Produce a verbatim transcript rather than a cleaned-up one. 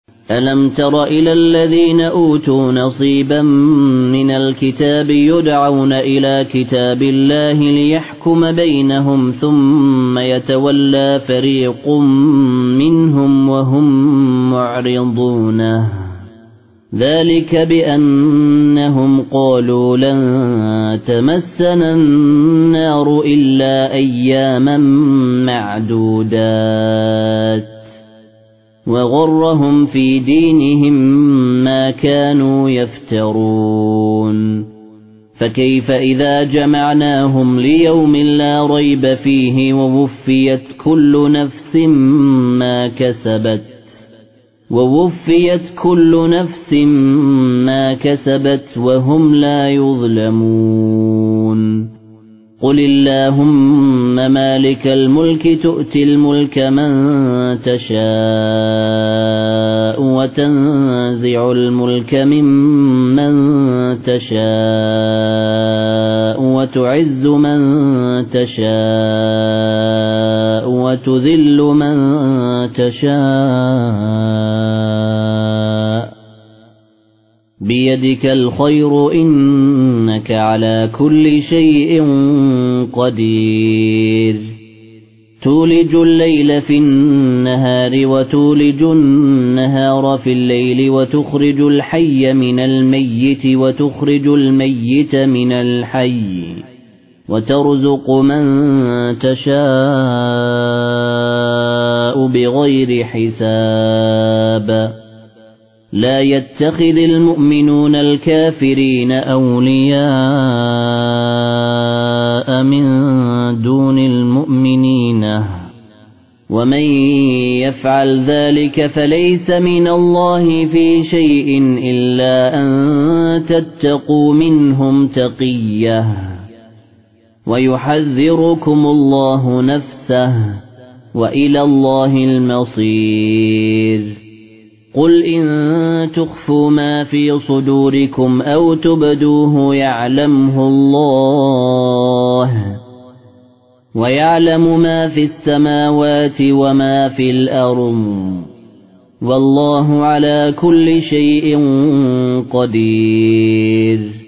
ألم تر إلى الذين أوتوا نصيبا من الكتاب يدعون إلى كتاب الله ليحكم بينهم ثم يتولى فريق منهم وهم معرضون ذلك بأنهم قالوا لن تمسنا النار إلا أياما معدودات وغرهم في دينهم ما كانوا يفترون فكيف إذا جمعناهم ليوم لا ريب فيه ووفيت كل نفس ما كسبت ووفيت كل نفس ما كسبت وهم لا يظلمون قل اللهم مالك الملك تؤتي الملك من تشاء وتنزع الملك ممن تشاء وتعز من تشاء وتذل من تشاء بيدك الخير إنك على كل شيء قدير تولج الليل في النهار وتولج النهار في الليل وتخرج الحي من الميت وتخرج الميت من الحي وترزق من تشاء بغير حساب لا يتخذ المؤمنون الكافرين أولياء من دون المؤمنين ومن يفعل ذلك فليس من الله في شيء إلا أن تتقوا منهم تقية ويحذركم الله نفسه وإلى الله المصير قل إن تخفوا ما في صدوركم أو تبدوه يعلمه الله ويعلم ما في السماوات وما في الأرض والله على كل شيء قدير